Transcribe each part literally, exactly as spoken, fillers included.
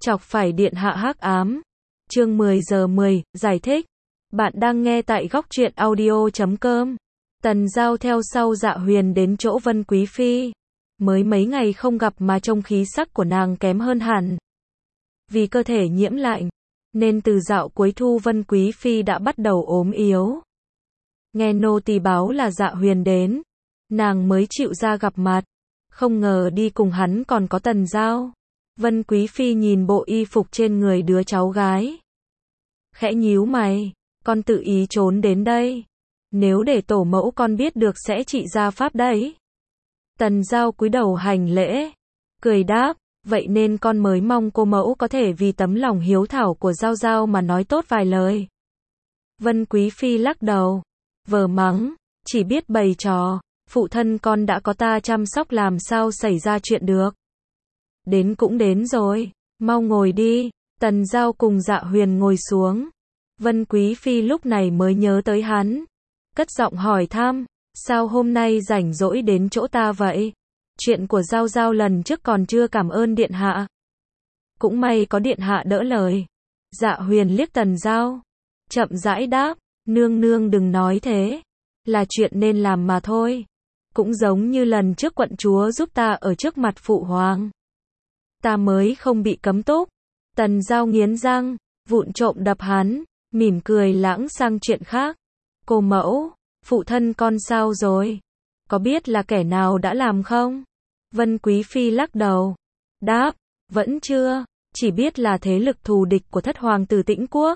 Chọc phải điện hạ hắc ám. Chương mười giờ mười, giải thích. Bạn đang nghe tại góc truyện audio chấm com. Tần Giao theo sau Dạ Huyền đến chỗ Vân Quý Phi. Mới mấy ngày không gặp mà trông khí sắc của nàng kém hơn hẳn. Vì cơ thể nhiễm lạnh, nên từ dạo cuối thu Vân Quý Phi đã bắt đầu ốm yếu. Nghe nô tỳ báo là Dạ Huyền đến, nàng mới chịu ra gặp mặt. Không ngờ đi cùng hắn còn có Tần Giao. Vân Quý Phi nhìn bộ y phục trên người đứa cháu gái, khẽ nhíu mày, con tự ý trốn đến đây. Nếu để tổ mẫu con biết được sẽ trị ra pháp đấy. Tần Giao cúi đầu hành lễ, cười đáp, vậy nên con mới mong cô mẫu có thể vì tấm lòng hiếu thảo của Giao Giao mà nói tốt vài lời. Vân Quý Phi lắc đầu, vờ mắng, chỉ biết bày trò, phụ thân con đã có ta chăm sóc làm sao xảy ra chuyện được. Đến cũng đến rồi, mau ngồi đi. Tần Giao cùng Dạ Huyền ngồi xuống. Vân Quý Phi lúc này mới nhớ tới hắn, cất giọng hỏi thăm, sao hôm nay rảnh rỗi đến chỗ ta vậy? Chuyện của Giao Giao lần trước còn chưa cảm ơn điện hạ. Cũng may có điện hạ đỡ lời. Dạ Huyền liếc Tần Giao, chậm rãi đáp, nương nương đừng nói thế, là chuyện nên làm mà thôi. Cũng giống như lần trước quận chúa giúp ta ở trước mặt phụ hoàng, ta mới không bị cấm túc. Tần Giao nghiến răng, vụng trộm đập hắn, mỉm cười lãng sang chuyện khác. Cô mẫu, phụ thân con sao rồi? Có biết là kẻ nào đã làm không? Vân Quý Phi lắc đầu, đáp, vẫn chưa, chỉ biết là thế lực thù địch của thất hoàng tử Tĩnh Quốc.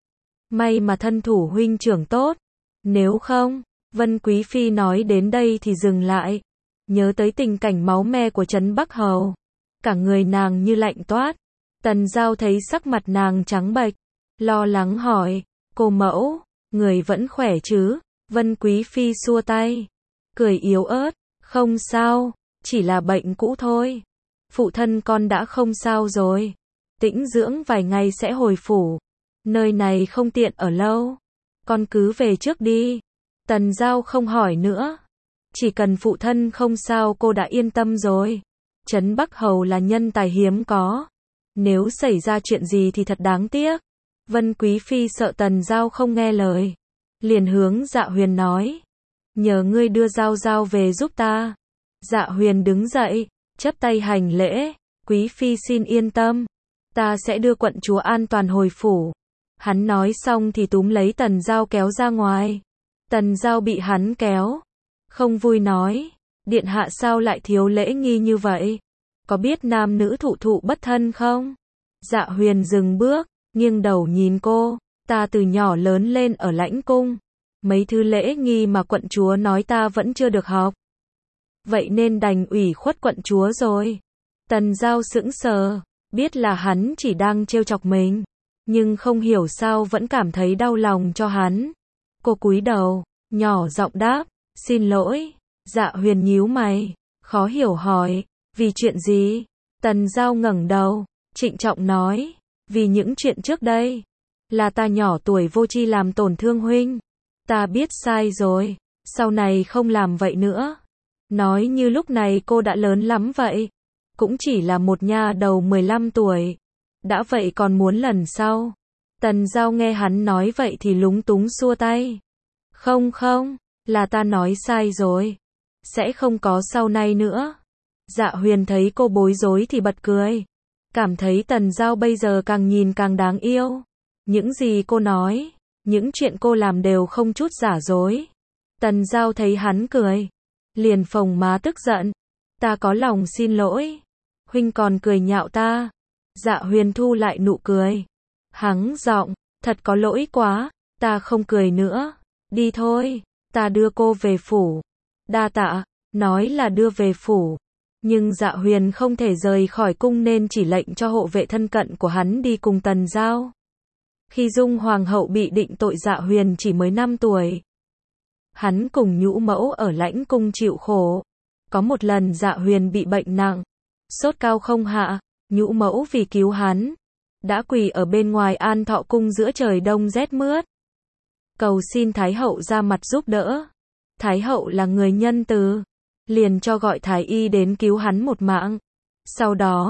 May mà thân thủ huynh trưởng tốt, nếu không. Vân Quý Phi nói đến đây thì dừng lại, nhớ tới tình cảnh máu me của Trấn Bắc Hầu. Cả người nàng như lạnh toát. Tần Giao thấy sắc mặt nàng trắng bệch, lo lắng hỏi, cô mẫu, người vẫn khỏe chứ? Vân Quý Phi xua tay, cười yếu ớt, không sao, chỉ là bệnh cũ thôi. Phụ thân con đã không sao rồi, tĩnh dưỡng vài ngày sẽ hồi phủ. Nơi này không tiện ở lâu, con cứ về trước đi. Tần Giao không hỏi nữa, chỉ cần phụ thân không sao cô đã yên tâm rồi. Trấn Bắc Hầu là nhân tài hiếm có, nếu xảy ra chuyện gì thì thật đáng tiếc. Vân Quý Phi sợ Tần Giao không nghe lời, liền hướng Dạ Huyền nói, nhờ ngươi đưa Giao Giao về giúp ta. Dạ Huyền đứng dậy, chắp tay hành lễ, Quý Phi xin yên tâm, ta sẽ đưa quận chúa an toàn hồi phủ. Hắn nói xong thì túm lấy Tần Giao kéo ra ngoài. Tần Giao bị hắn kéo, không vui nói, điện hạ sao lại thiếu lễ nghi như vậy? Có biết nam nữ thụ thụ bất thân không? Dạ Huyền dừng bước, nghiêng đầu nhìn cô, ta từ nhỏ lớn lên ở lãnh cung, mấy thứ lễ nghi mà quận chúa nói ta vẫn chưa được học. Vậy nên đành ủy khuất quận chúa rồi. Tần Giao sững sờ, biết là hắn chỉ đang trêu chọc mình, nhưng không hiểu sao vẫn cảm thấy đau lòng cho hắn. Cô cúi đầu, nhỏ giọng đáp, xin lỗi. Dạ Huyền nhíu mày, khó hiểu hỏi, vì chuyện gì? Tần Giao ngẩng đầu, trịnh trọng nói, vì những chuyện trước đây, là ta nhỏ tuổi vô tri làm tổn thương huynh. Ta biết sai rồi, sau này không làm vậy nữa. Nói như lúc này cô đã lớn lắm vậy, cũng chỉ là một nha đầu mười lăm tuổi, đã vậy còn muốn lần sau. Tần Giao nghe hắn nói vậy thì lúng túng xua tay. Không không, là ta nói sai rồi, sẽ không có sau này nữa. Dạ Huyền thấy cô bối rối thì bật cười, cảm thấy Tần Giao bây giờ càng nhìn càng đáng yêu. Những gì cô nói, những chuyện cô làm đều không chút giả dối. Tần Giao thấy hắn cười, liền phồng má tức giận, ta có lòng xin lỗi, huynh còn cười nhạo ta. Dạ Huyền thu lại nụ cười, hắng giọng, thật có lỗi quá, ta không cười nữa. Đi thôi, ta đưa cô về phủ. Đa tạ. Nói là đưa về phủ, nhưng Dạ Huyền không thể rời khỏi cung nên chỉ lệnh cho hộ vệ thân cận của hắn đi cùng Tần Giao. Khi Dung Hoàng hậu bị định tội, Dạ Huyền chỉ mới năm tuổi. Hắn cùng nhũ mẫu ở lãnh cung chịu khổ. Có một lần Dạ Huyền bị bệnh nặng, sốt cao không hạ, nhũ mẫu vì cứu hắn, đã quỳ ở bên ngoài An Thọ cung giữa trời đông rét mướt, cầu xin Thái hậu ra mặt giúp đỡ. Thái hậu là người nhân từ, liền cho gọi thái y đến cứu hắn một mạng. Sau đó,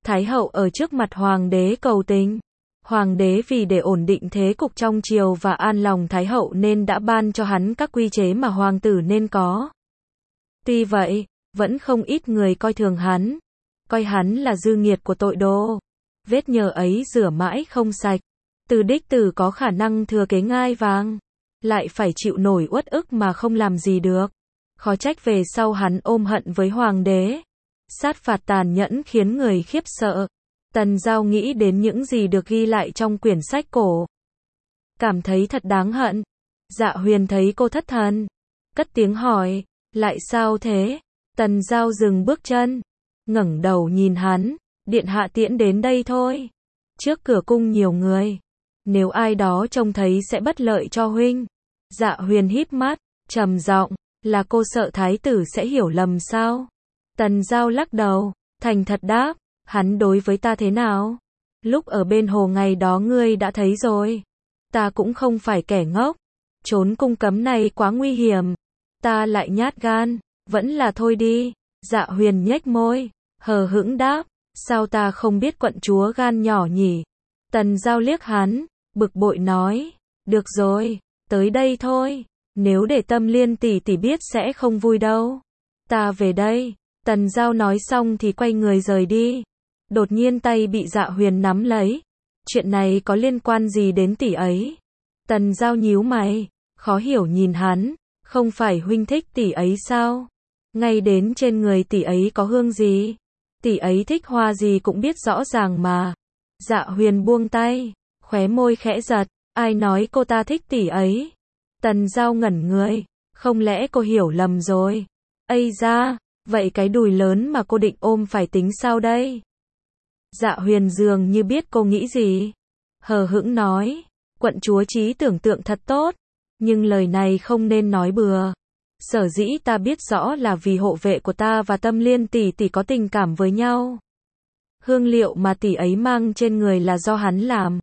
Thái hậu ở trước mặt hoàng đế cầu tình. Hoàng đế vì để ổn định thế cục trong triều và an lòng Thái hậu nên đã ban cho hắn các quy chế mà hoàng tử nên có. Tuy vậy, vẫn không ít người coi thường hắn, coi hắn là dư nghiệt của tội đồ. Vết nhơ ấy rửa mãi không sạch. Từ đích tử có khả năng thừa kế ngai vàng, lại phải chịu nổi uất ức mà không làm gì được. Khó trách về sau hắn ôm hận với hoàng đế. Sát phạt tàn nhẫn khiến người khiếp sợ. Tần Giao nghĩ đến những gì được ghi lại trong quyển sách cổ. Cảm thấy thật đáng hận. Dạ Huyền thấy cô thất thần, cất tiếng hỏi, lại sao thế? Tần Giao dừng bước chân, ngẩng đầu nhìn hắn, điện hạ tiễn đến đây thôi. Trước cửa cung nhiều người, nếu ai đó trông thấy sẽ bất lợi cho huynh. Dạ Huyền híp mắt, trầm giọng, là cô sợ thái tử sẽ hiểu lầm sao? Tần Giao lắc đầu, thành thật đáp, hắn đối với ta thế nào? Lúc ở bên hồ ngày đó ngươi đã thấy rồi. Ta cũng không phải kẻ ngốc. Trốn cung cấm này quá nguy hiểm. Ta lại nhát gan, vẫn là thôi đi. Dạ Huyền nhếch môi, hờ hững đáp, sao ta không biết quận chúa gan nhỏ nhỉ? Tần Giao liếc hắn, bực bội nói, được rồi, tới đây thôi. Nếu để Tâm Liên tỷ tỷ biết sẽ không vui đâu. Ta về đây. Tần Giao nói xong thì quay người rời đi. Đột nhiên tay bị Dạ Huyền nắm lấy. Chuyện này có liên quan gì đến tỷ ấy? Tần Giao nhíu mày, khó hiểu nhìn hắn, không phải huynh thích tỷ ấy sao? Ngay đến trên người tỷ ấy có hương gì? Tỷ ấy thích hoa gì cũng biết rõ ràng mà. Dạ Huyền buông tay, khóe môi khẽ giật, ai nói cô ta thích tỷ ấy? Tần Giao ngẩn người, không lẽ cô hiểu lầm rồi? Ây da, vậy cái đùi lớn mà cô định ôm phải tính sao đây? Dạ Huyền dường như biết cô nghĩ gì. Hờ hững nói, quận chúa trí tưởng tượng thật tốt, nhưng lời này không nên nói bừa. Sở dĩ ta biết rõ là vì hộ vệ của ta và Tâm Liên tỷ tỷ có tình cảm với nhau. Hương liệu mà tỷ ấy mang trên người là do hắn làm.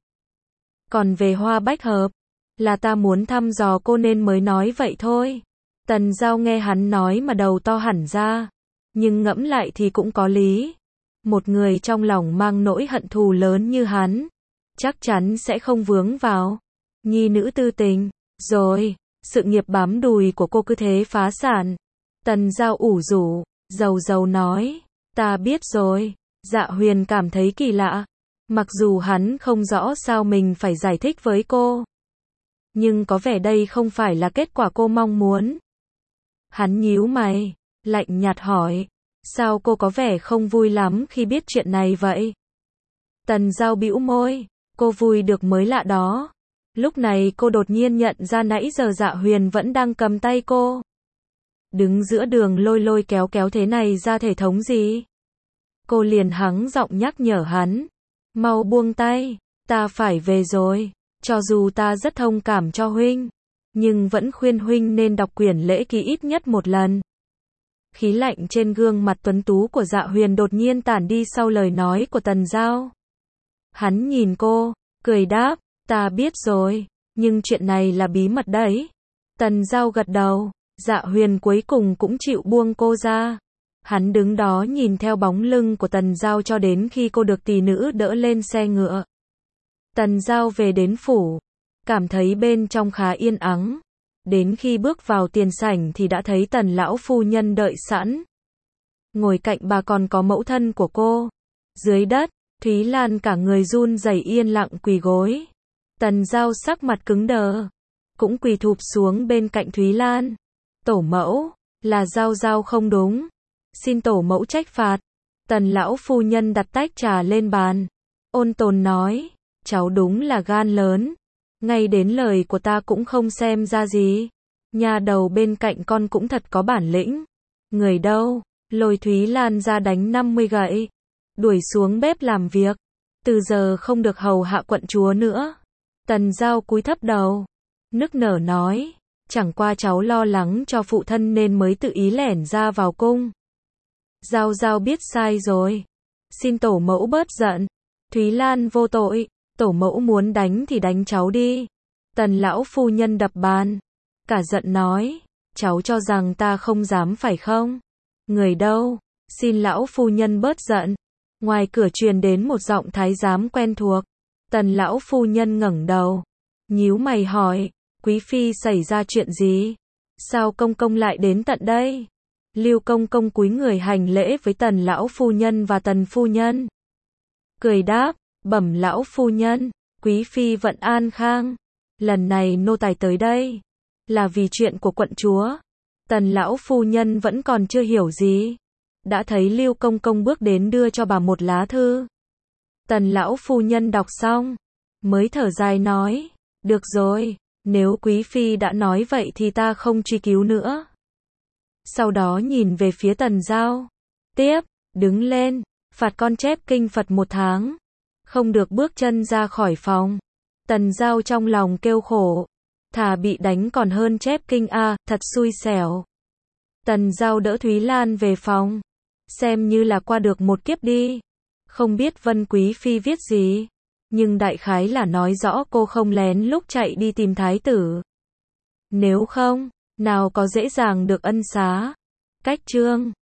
Còn về hoa bách hợp, là ta muốn thăm dò cô nên mới nói vậy thôi. Tần Giao nghe hắn nói mà đầu to hẳn ra, nhưng ngẫm lại thì cũng có lý. Một người trong lòng mang nỗi hận thù lớn như hắn, chắc chắn sẽ không vướng vào nhi nữ tư tình. Rồi, sự nghiệp bám đùi của cô cứ thế phá sản. Tần Giao ủ rũ, dầu dầu nói, ta biết rồi. Dạ Huyền cảm thấy kỳ lạ, mặc dù hắn không rõ sao mình phải giải thích với cô, nhưng có vẻ đây không phải là kết quả cô mong muốn. Hắn nhíu mày, lạnh nhạt hỏi, sao cô có vẻ không vui lắm khi biết chuyện này vậy? Tần Giao bĩu môi, cô vui được mới lạ đó. Lúc này cô đột nhiên nhận ra nãy giờ Dạ Huyền vẫn đang cầm tay cô. Đứng giữa đường lôi lôi kéo kéo thế này ra thể thống gì? Cô liền hắng giọng nhắc nhở hắn, mau buông tay, ta phải về rồi. Cho dù ta rất thông cảm cho huynh, nhưng vẫn khuyên huynh nên đọc quyển lễ ký ít nhất một lần. Khí lạnh trên gương mặt tuấn tú của Dạ Huyền đột nhiên tản đi sau lời nói của Tần Giao. Hắn nhìn cô, cười đáp, ta biết rồi, nhưng chuyện này là bí mật đấy. Tần Giao gật đầu, Dạ Huyền cuối cùng cũng chịu buông cô ra. Hắn đứng đó nhìn theo bóng lưng của Tần Giao cho đến khi cô được tỷ nữ đỡ lên xe ngựa. Tần Giao về đến phủ, cảm thấy bên trong khá yên ắng. Đến khi bước vào tiền sảnh thì đã thấy Tần lão phu nhân đợi sẵn. Ngồi cạnh bà còn có mẫu thân của cô. Dưới đất, Thúy Lan cả người run rẩy yên lặng quỳ gối. Tần Giao sắc mặt cứng đờ, cũng quỳ thụp xuống bên cạnh Thúy Lan. Tổ mẫu, là Giao Giao không đúng. Xin tổ mẫu trách phạt. Tần lão phu nhân đặt tách trà lên bàn, ôn tồn nói, cháu đúng là gan lớn. Ngay đến lời của ta cũng không xem ra gì. Nhà đầu bên cạnh con cũng thật có bản lĩnh. Người đâu? Lôi Thúy Lan ra đánh năm mươi gậy. Đuổi xuống bếp làm việc. Từ giờ không được hầu hạ quận chúa nữa. Tần Giao cúi thấp đầu, nức nở nói, chẳng qua cháu lo lắng cho phụ thân nên mới tự ý lẻn ra vào cung. Giao Giao biết sai rồi. Xin tổ mẫu bớt giận. Thúy Lan vô tội. Tổ mẫu muốn đánh thì đánh cháu đi. Tần lão phu nhân đập bàn, cả giận nói, cháu cho rằng ta không dám phải không? Người đâu? Xin lão phu nhân bớt giận. Ngoài cửa truyền đến một giọng thái giám quen thuộc. Tần lão phu nhân ngẩng đầu, nhíu mày hỏi, quý phi xảy ra chuyện gì? Sao công công lại đến tận đây? Lưu công công cúi người hành lễ với tần lão phu nhân và tần phu nhân. Cười đáp, bẩm lão phu nhân, quý phi vận an khang. Lần này nô tài tới đây là vì chuyện của quận chúa. Tần lão phu nhân vẫn còn chưa hiểu gì. Đã thấy Lưu công công bước đến đưa cho bà một lá thư. Tần lão phu nhân đọc xong, mới thở dài nói, được rồi, nếu quý phi đã nói vậy thì ta không truy cứu nữa. Sau đó nhìn về phía Tần Giao. Tiếp, đứng lên, phạt con chép kinh Phật một tháng. Không được bước chân ra khỏi phòng. Tần Giao trong lòng kêu khổ. Thà bị đánh còn hơn chép kinh a, thật xui xẻo. Tần Giao đỡ Thúy Lan về phòng. Xem như là qua được một kiếp đi. Không biết Vân Quý Phi viết gì. Nhưng đại khái là nói rõ cô không lén lúc chạy đi tìm thái tử. Nếu không, nào có dễ dàng được ân xá. Cách chương